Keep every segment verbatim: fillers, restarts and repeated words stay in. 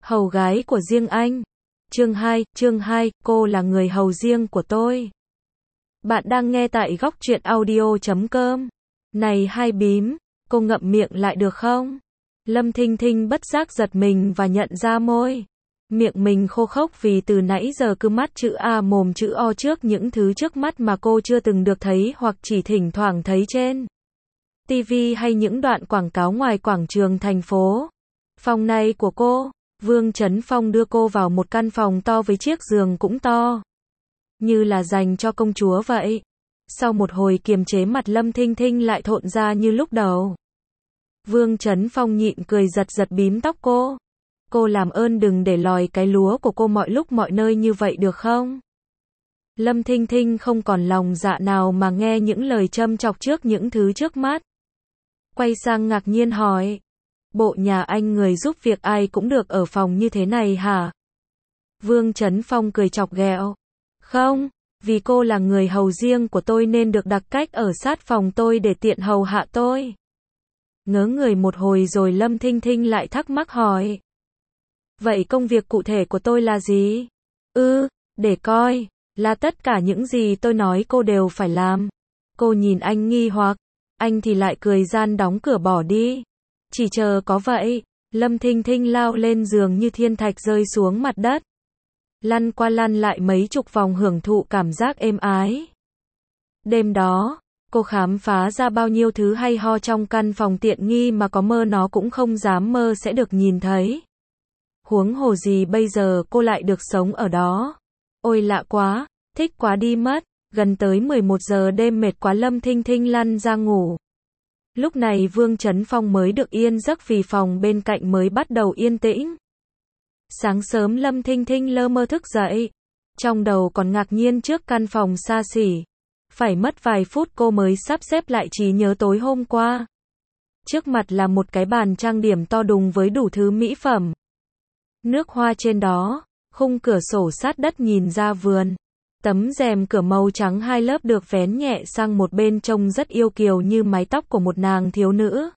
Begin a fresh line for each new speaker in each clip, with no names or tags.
Hầu gái của riêng anh. Chương hai, chương hai, cô là người hầu riêng của tôi. Bạn đang nghe tại góc truyện audio chấm com. Này hai bím, cô ngậm miệng lại được không? Lâm Thinh Thinh bất giác giật mình và nhận ra môi miệng mình khô khốc vì từ nãy giờ cứ mắt chữ A mồm chữ O trước những thứ trước mắt mà cô chưa từng được thấy hoặc chỉ thỉnh thoảng thấy trên ti vi hay những đoạn quảng cáo ngoài quảng trường thành phố. Phòng này của cô. Vương Chấn Phong đưa cô vào một căn phòng to với chiếc giường cũng to, như là dành cho công chúa vậy. Sau một hồi kiềm chế, mặt Lâm Thinh Thinh lại thộn ra như lúc đầu. Vương Chấn Phong nhịn cười, giật giật bím tóc cô. Cô làm ơn đừng để lòi cái lúa của cô mọi lúc mọi nơi như vậy được không? Lâm Thinh Thinh không còn lòng dạ nào mà nghe những lời châm chọc trước những thứ trước mắt. Quay sang ngạc nhiên hỏi. Bộ nhà anh người giúp việc ai cũng được ở phòng như thế này hả? Vương Chấn Phong cười chọc ghẹo. Không, vì cô là người hầu riêng của tôi nên được đặc cách ở sát phòng tôi để tiện hầu hạ tôi. Ngớ người một hồi rồi Lâm Thinh Thinh lại thắc mắc hỏi. Vậy công việc cụ thể của tôi là gì? Ừ, để coi, là tất cả những gì tôi nói cô đều phải làm. Cô nhìn anh nghi hoặc, anh thì lại cười gian đóng cửa bỏ đi. Chỉ chờ có vậy. Lâm Thinh Thinh lao lên giường như thiên thạch rơi xuống mặt đất. Lăn qua lăn lại mấy chục vòng hưởng thụ cảm giác êm ái. Đêm đó, cô khám phá ra bao nhiêu thứ hay ho trong căn phòng tiện nghi mà có mơ nó cũng không dám mơ sẽ được nhìn thấy. Huống hồ gì bây giờ cô lại được sống ở đó. Ôi lạ quá, thích quá đi mất. Gần tới mười một giờ đêm mệt quá Lâm Thinh Thinh lăn ra ngủ. Lúc này Vương Chấn Phong mới được yên giấc vì phòng bên cạnh mới bắt đầu yên tĩnh. Sáng sớm Lâm Thinh Thinh lơ mơ thức dậy. Trong đầu còn ngạc nhiên trước căn phòng xa xỉ. Phải mất vài phút cô mới sắp xếp lại trí nhớ tối hôm qua. Trước mặt là một cái bàn trang điểm to đùng với đủ thứ mỹ phẩm. Nước hoa trên đó, khung cửa sổ sát đất nhìn ra vườn. Tấm rèm cửa màu trắng hai lớp được vén nhẹ sang một bên trông rất yêu kiều như mái tóc của một nàng thiếu nữ.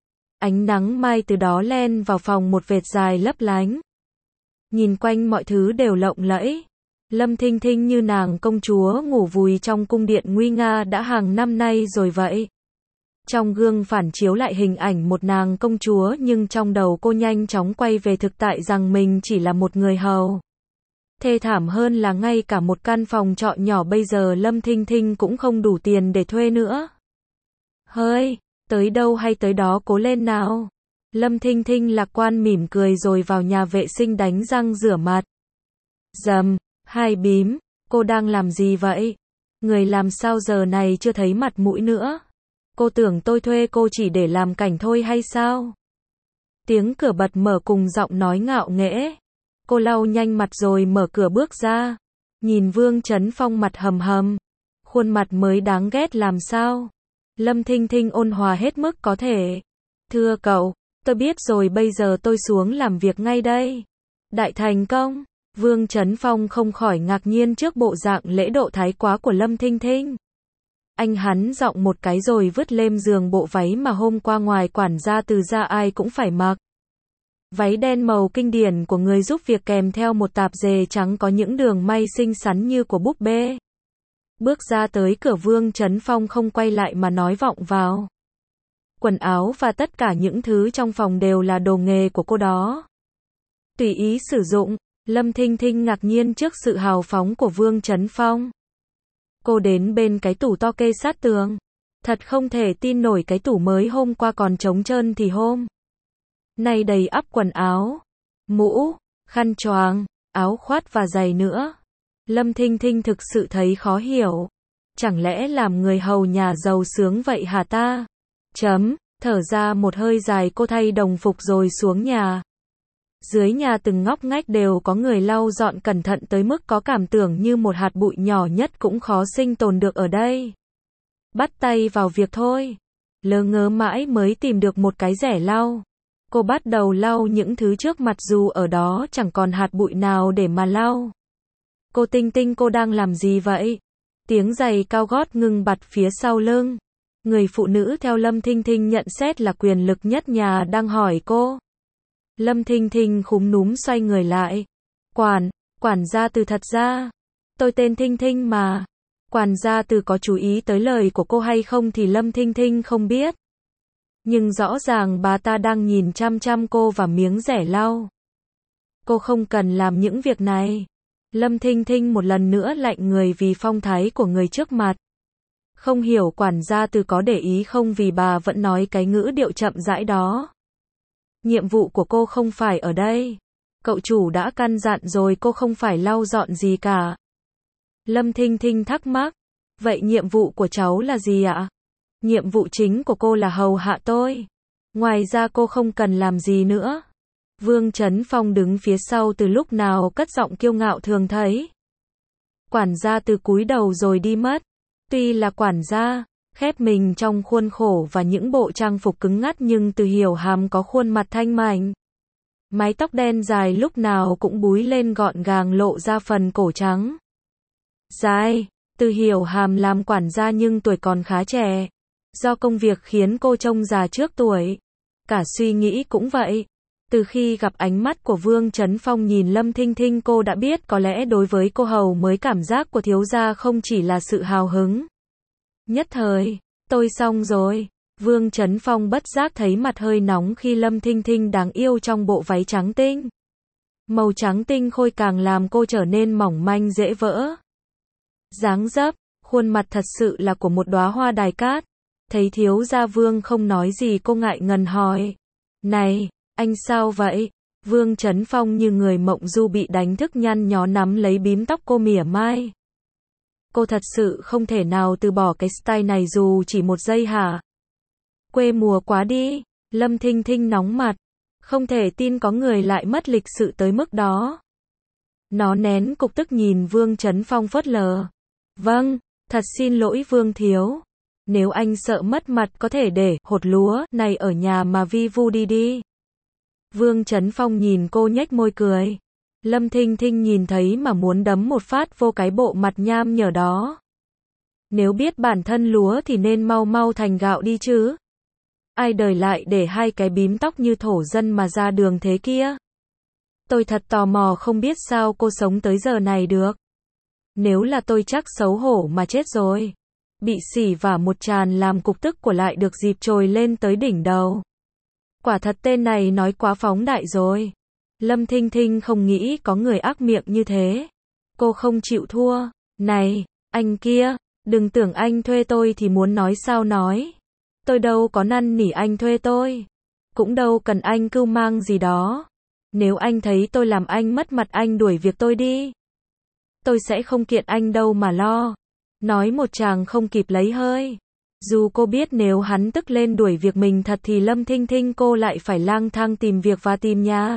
Ánh nắng mai từ đó len vào phòng một vệt dài lấp lánh. Nhìn quanh mọi thứ đều lộng lẫy. Lâm Thinh Thinh như nàng công chúa ngủ vùi trong cung điện nguy nga đã hàng năm nay rồi vậy. Trong gương phản chiếu lại hình ảnh một nàng công chúa nhưng trong đầu cô nhanh chóng quay về thực tại rằng mình chỉ là một người hầu. Thê thảm hơn là ngay cả một căn phòng trọ nhỏ bây giờ Lâm Thinh Thinh cũng không đủ tiền để thuê nữa. Hơi, tới đâu hay tới đó cố lên nào. Lâm Thinh Thinh lạc quan mỉm cười rồi vào nhà vệ sinh đánh răng rửa mặt. Dầm, hai bím, cô đang làm gì vậy? Người làm sao giờ này chưa thấy mặt mũi nữa? Cô tưởng tôi thuê cô chỉ để làm cảnh thôi hay sao? Tiếng cửa bật mở cùng giọng nói ngạo nghễ. Cô lau nhanh mặt rồi mở cửa bước ra. Nhìn Vương Chấn Phong mặt hầm hầm. Khuôn mặt mới đáng ghét làm sao? Lâm Thinh Thinh ôn hòa hết mức có thể. Thưa cậu, tôi biết rồi bây giờ tôi xuống làm việc ngay đây. Đại thành công. Vương Chấn Phong không khỏi ngạc nhiên trước bộ dạng lễ độ thái quá của Lâm Thinh Thinh. Anh hắn giọng một cái rồi vứt lên giường bộ váy mà hôm qua ngoài quản gia từ ra ai cũng phải mặc. Váy đen màu kinh điển của người giúp việc kèm theo một tạp dề trắng có những đường may xinh xắn như của búp bê. Bước ra tới cửa Vương Chấn Phong không quay lại mà nói vọng vào. Quần áo và tất cả những thứ trong phòng đều là đồ nghề của cô đó. Tùy ý sử dụng. Lâm Thinh Thinh ngạc nhiên trước sự hào phóng của Vương Chấn Phong. Cô đến bên cái tủ to kê sát tường. Thật không thể tin nổi cái tủ mới hôm qua còn trống trơn thì hôm nay đầy ắp quần áo, mũ, khăn choàng, áo khoác và giày nữa. Lâm Thinh Thinh thực sự thấy khó hiểu. Chẳng lẽ làm người hầu nhà giàu sướng vậy hả ta? Chấm, thở ra một hơi dài cô thay đồng phục rồi xuống nhà. Dưới nhà từng ngóc ngách đều có người lau dọn cẩn thận tới mức có cảm tưởng như một hạt bụi nhỏ nhất cũng khó sinh tồn được ở đây. Bắt tay vào việc thôi. Lơ ngớ mãi mới tìm được một cái rẻ lau. Cô bắt đầu lau những thứ trước mặt dù ở đó chẳng còn hạt bụi nào để mà lau. Cô Tinh Tinh, cô đang làm gì vậy? Tiếng giày cao gót ngừng bặt phía sau lưng. Người phụ nữ theo Lâm Thinh Thinh nhận xét là quyền lực nhất nhà đang hỏi cô. Lâm Thinh Thinh khúm núm xoay người lại. Quản, quản gia Từ thật ra. Tôi tên Thinh Thinh mà. Quản gia Từ có chú ý tới lời của cô hay không thì Lâm Thinh Thinh không biết. Nhưng rõ ràng bà ta đang nhìn chăm chăm cô và miếng rẻ lau. Cô không cần làm những việc này. Lâm Thinh Thinh một lần nữa lạnh người vì phong thái của người trước mặt. Không hiểu quản gia Từ có để ý không vì bà vẫn nói cái ngữ điệu chậm rãi đó. Nhiệm vụ của cô không phải ở đây. Cậu chủ đã căn dặn rồi cô không phải lau dọn gì cả. Lâm Thinh Thinh thắc mắc. Vậy nhiệm vụ của cháu là gì ạ? Nhiệm vụ chính của cô là hầu hạ tôi. Ngoài ra cô không cần làm gì nữa. Vương Chấn Phong đứng phía sau từ lúc nào cất giọng kiêu ngạo thường thấy. Quản gia Từ cúi đầu rồi đi mất. Tuy là quản gia, khép mình trong khuôn khổ và những bộ trang phục cứng ngắt nhưng Từ Hiểu Hàm có khuôn mặt thanh mảnh. Mái tóc đen dài lúc nào cũng búi lên gọn gàng lộ ra phần cổ trắng. Dài, Từ Hiểu Hàm làm quản gia nhưng tuổi còn khá trẻ. Do công việc khiến cô trông già trước tuổi. Cả suy nghĩ cũng vậy. Từ khi gặp ánh mắt của Vương Chấn Phong nhìn Lâm Thinh Thinh cô đã biết có lẽ đối với cô hầu mới cảm giác của thiếu gia không chỉ là sự hào hứng. Nhất thời, tôi xong rồi. Vương Chấn Phong bất giác thấy mặt hơi nóng khi Lâm Thinh Thinh đáng yêu trong bộ váy trắng tinh. Màu trắng tinh khôi càng làm cô trở nên mỏng manh dễ vỡ. Dáng dấp, khuôn mặt thật sự là của một đóa hoa đài cát. Thấy thiếu gia Vương không nói gì cô ngại ngần hỏi. Này, anh sao vậy? Vương Chấn Phong như người mộng du bị đánh thức nhăn nhó nắm lấy bím tóc cô mỉa mai. Cô thật sự không thể nào từ bỏ cái style này dù chỉ một giây hả? Quê mùa quá đi. Lâm Thinh Thinh nóng mặt. Không thể tin có người lại mất lịch sự tới mức đó. Nó nén cục tức nhìn Vương Chấn Phong phớt lờ. Vâng, thật xin lỗi Vương thiếu. Nếu anh sợ mất mặt có thể để hột lúa này ở nhà mà vi vu đi đi. Vương Chấn Phong nhìn cô nhếch môi cười. Lâm Thinh Thinh nhìn thấy mà muốn đấm một phát vô cái bộ mặt nham nhở đó. Nếu biết bản thân lúa thì nên mau mau thành gạo đi chứ. Ai đời lại để hai cái bím tóc như thổ dân mà ra đường thế kia. Tôi thật tò mò không biết sao cô sống tới giờ này được. Nếu là tôi chắc xấu hổ mà chết rồi. Bị xỉ vả một tràn làm cục tức của lại được dịp trồi lên tới đỉnh đầu. Quả thật tên này nói quá phóng đại rồi. Lâm Thinh Thinh không nghĩ có người ác miệng như thế. Cô không chịu thua. Này, anh kia, đừng tưởng anh thuê tôi thì muốn nói sao nói. Tôi đâu có năn nỉ anh thuê tôi. Cũng đâu cần anh cưu mang gì đó. Nếu anh thấy tôi làm anh mất mặt anh đuổi việc tôi đi. Tôi sẽ không kiện anh đâu mà lo. Nói một chàng không kịp lấy hơi. Dù cô biết nếu hắn tức lên đuổi việc mình thật thì Lâm Thinh Thinh cô lại phải lang thang tìm việc và tìm nhà.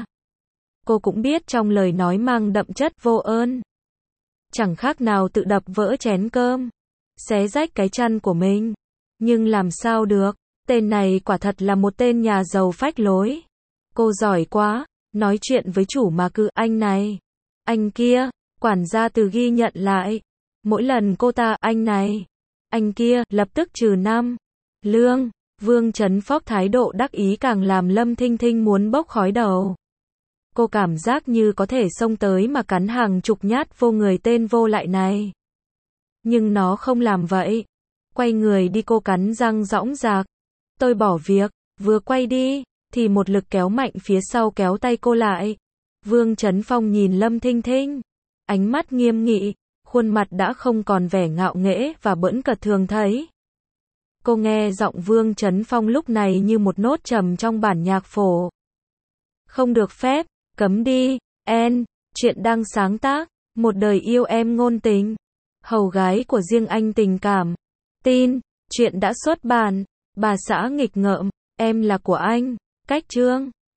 Cô cũng biết trong lời nói mang đậm chất vô ơn. Chẳng khác nào tự đập vỡ chén cơm. Xé rách cái chăn của mình. Nhưng làm sao được, tên này quả thật là một tên nhà giàu phách lối. Cô giỏi quá, nói chuyện với chủ mà cứ anh này, anh kia, quản gia Từ ghi nhận lại. Mỗi lần cô ta anh này, anh kia, lập tức trừ năm. Lương, Vương Chấn Phong thái độ đắc ý càng làm Lâm Thinh Thinh muốn bốc khói đầu. Cô cảm giác như có thể xông tới mà cắn hàng chục nhát vô người tên vô lại này. Nhưng nó không làm vậy. Quay người đi cô cắn răng dõng dạc. Tôi bỏ việc, vừa quay đi, thì một lực kéo mạnh phía sau kéo tay cô lại. Vương Chấn Phong nhìn Lâm Thinh Thinh. Ánh mắt nghiêm nghị, khuôn mặt đã không còn vẻ ngạo nghễ và bỡn cợt thường thấy. Cô nghe giọng Vương Chấn Phong lúc này như một nốt trầm trong bản nhạc phổ. Không được phép, cấm đi, en, chuyện đang sáng tác, một đời yêu em ngôn tình. Hầu gái của riêng anh tình cảm. Tin, chuyện đã xuất bản, bà xã nghịch ngợm, em là của anh, cách chương.